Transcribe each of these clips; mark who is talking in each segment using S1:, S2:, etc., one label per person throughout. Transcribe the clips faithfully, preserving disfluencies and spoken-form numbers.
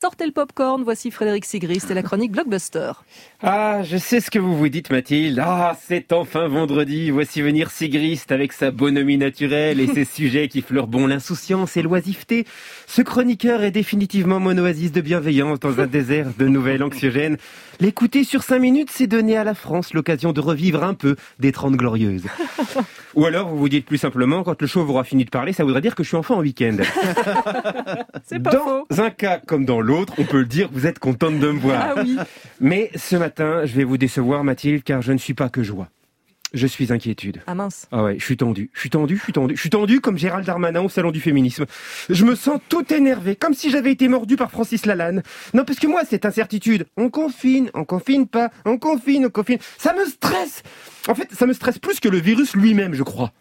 S1: Sortez le popcorn, voici Frédéric Sigrist et la chronique Blockbuster.
S2: Ah, je sais ce que vous vous dites, Mathilde. Ah, c'est enfin vendredi. Voici venir Sigrist avec sa bonhomie naturelle et ses sujets qui fleurent bon l'insouciance et l'oisiveté. Ce chroniqueur est définitivement mon oasis de bienveillance dans un désert de nouvelles anxiogènes. L'écouter sur cinq minutes, c'est donner à la France l'occasion de revivre un peu des Trente Glorieuses. Ou alors, vous vous dites plus simplement, quand le chauve aura fini de parler, ça voudrait dire que je suis enfin en week-end.
S1: C'est pas
S2: dans
S1: faux.
S2: Dans un cas comme dans l'autre, on peut le dire, vous êtes contente de me voir.
S1: Ah oui.
S2: Mais ce matin, je vais vous décevoir, Mathilde, car je ne suis pas que joie. Je suis inquiétude.
S1: Ah mince.
S2: Ah ouais, je suis tendu, je suis tendu, je suis tendu. Je suis tendu comme Gérald Darmanin au salon du féminisme. Je me sens tout énervé, comme si j'avais été mordu par Francis Lalanne. Non, parce que moi, cette incertitude, on confine, on confine pas, on confine, on confine, ça me stresse. En fait, ça me stresse plus que le virus lui-même, je crois.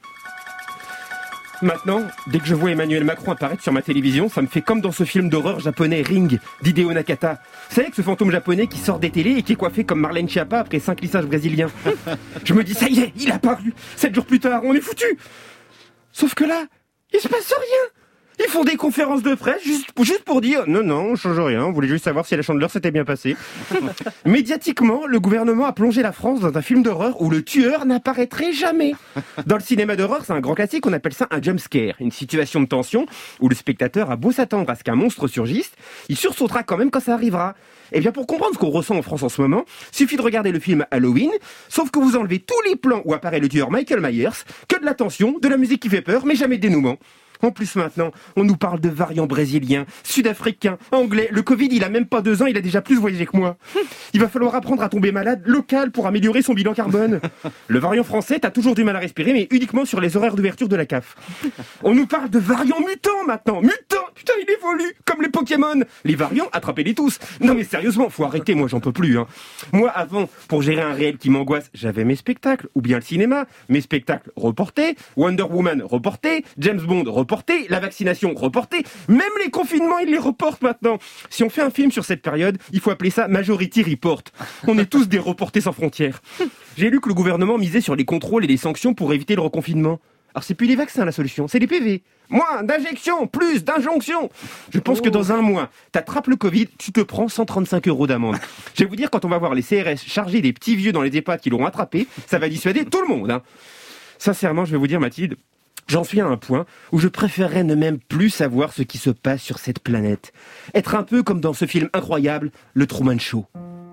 S2: Maintenant, dès que je vois Emmanuel Macron apparaître sur ma télévision, ça me fait comme dans ce film d'horreur japonais Ring, d'Hideo Nakata. Vous savez que ce fantôme japonais qui sort des télés et qui est coiffé comme Marlène Schiappa après cinq lissages brésiliens. Je me dis, ça y est, il a apparu. Sept jours plus tard, on est foutu. Sauf que là, il se passe rien. Ils font des conférences de presse juste, juste pour dire « Non, non, on change rien, on voulait juste savoir si la Chandeleur s'était bien passée. » Médiatiquement, le gouvernement a plongé la France dans un film d'horreur où le tueur n'apparaîtrait jamais. Dans le cinéma d'horreur, c'est un grand classique, on appelle ça un jump scare, une situation de tension où le spectateur a beau s'attendre à ce qu'un monstre surgisse, il sursautera quand même quand ça arrivera. Eh bien, pour comprendre ce qu'on ressent en France en ce moment, suffit de regarder le film Halloween, sauf que vous enlevez tous les plans où apparaît le tueur Michael Myers, que de la tension, de la musique qui fait peur, mais jamais de dénouement. En plus maintenant, on nous parle de variants brésiliens, sud-africains, anglais. Le Covid, il a même pas deux ans, il a déjà plus voyagé que moi. Il va falloir apprendre à tomber malade local pour améliorer son bilan carbone. Le variant français, t'as toujours du mal à respirer, mais uniquement sur les horaires d'ouverture de la C A F. On nous parle de variants mutants maintenant. Mutants! Putain, il évolue comme les Pokémon. Les variants, attrapez-les tous. Non mais sérieusement, faut arrêter, moi j'en peux plus. Hein. Moi avant, pour gérer un réel qui m'angoisse, j'avais mes spectacles, ou bien le cinéma. Mes spectacles reportés, Wonder Woman reporté, James Bond reporté. Reporté, la vaccination reportée, même les confinements, ils les reportent maintenant. Si on fait un film sur cette période, il faut appeler ça Majority Report. On est tous des reportés sans frontières. J'ai lu que le gouvernement misait sur les contrôles et les sanctions pour éviter le reconfinement. Alors c'est plus les vaccins la solution, c'est les P V. Moins d'injections, plus d'injonctions. Je pense oh. que dans un mois, t'attrapes le Covid, tu te prends cent trente-cinq euros d'amende. Je vais vous dire, quand on va voir les C R S charger des petits vieux dans les EHPAD qui l'auront attrapé, ça va dissuader tout le monde. Hein. Sincèrement, je vais vous dire, Mathilde, j'en suis à un point où je préférerais ne même plus savoir ce qui se passe sur cette planète. Être un peu comme dans ce film incroyable, le Truman Show.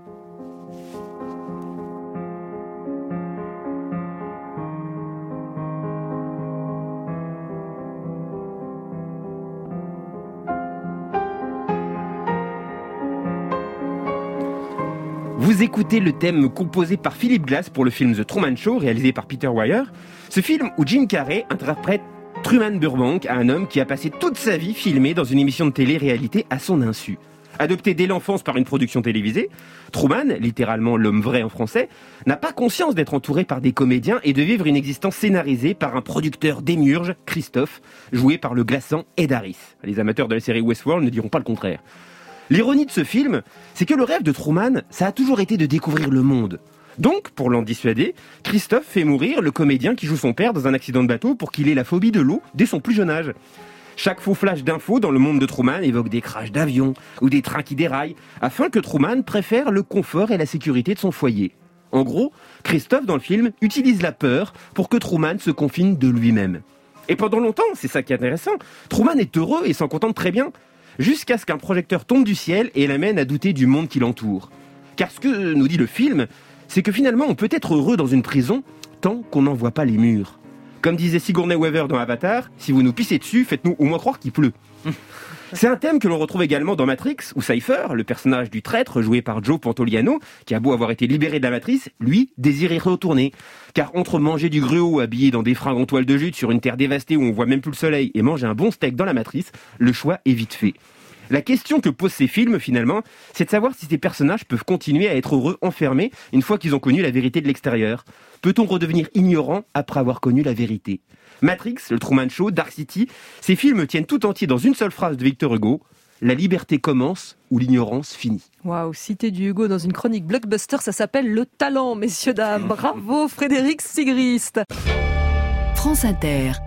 S2: Vous écoutez le thème composé par Philip Glass pour le film The Truman Show, réalisé par Peter Weir. Ce film où Jim Carrey interprète Truman Burbank, un homme qui a passé toute sa vie filmé dans une émission de télé-réalité à son insu. Adopté dès l'enfance par une production télévisée, Truman, littéralement l'homme vrai en français, n'a pas conscience d'être entouré par des comédiens et de vivre une existence scénarisée par un producteur démiurge, Christophe, joué par le glaçant Ed Harris. Les amateurs de la série Westworld ne diront pas le contraire. L'ironie de ce film, c'est que le rêve de Truman, ça a toujours été de découvrir le monde. Donc, pour l'en dissuader, Christophe fait mourir le comédien qui joue son père dans un accident de bateau pour qu'il ait la phobie de l'eau dès son plus jeune âge. Chaque faux flash d'infos dans le monde de Truman évoque des crashs d'avions ou des trains qui déraillent, afin que Truman préfère le confort et la sécurité de son foyer. En gros, Christophe, dans le film, utilise la peur pour que Truman se confine de lui-même. Et pendant longtemps, c'est ça qui est intéressant, Truman est heureux et s'en contente très bien, jusqu'à ce qu'un projecteur tombe du ciel et l'amène à douter du monde qui l'entoure. Car ce que nous dit le film, c'est que finalement on peut être heureux dans une prison tant qu'on n'en voit pas les murs. Comme disait Sigourney Weaver dans Avatar, si vous nous pissez dessus, faites-nous au moins croire qu'il pleut. C'est un thème que l'on retrouve également dans Matrix, où Cypher, le personnage du traître joué par Joe Pantoliano, qui a beau avoir été libéré de la matrice, lui, désire y retourner. Car entre manger du gruau habillé dans des fringues en toile de jute sur une terre dévastée où on voit même plus le soleil et manger un bon steak dans la matrice, le choix est vite fait. La question que posent ces films, finalement, c'est de savoir si ces personnages peuvent continuer à être heureux enfermés une fois qu'ils ont connu la vérité de l'extérieur. Peut-on redevenir ignorant après avoir connu la vérité ? Matrix, le Truman Show, Dark City, ces films tiennent tout entiers dans une seule phrase de Victor Hugo. La liberté commence où l'ignorance finit.
S1: Waouh, cité du Hugo dans une chronique Blockbuster, ça s'appelle le talent, messieurs, dames. Bravo Frédéric Sigrist.
S3: France Inter.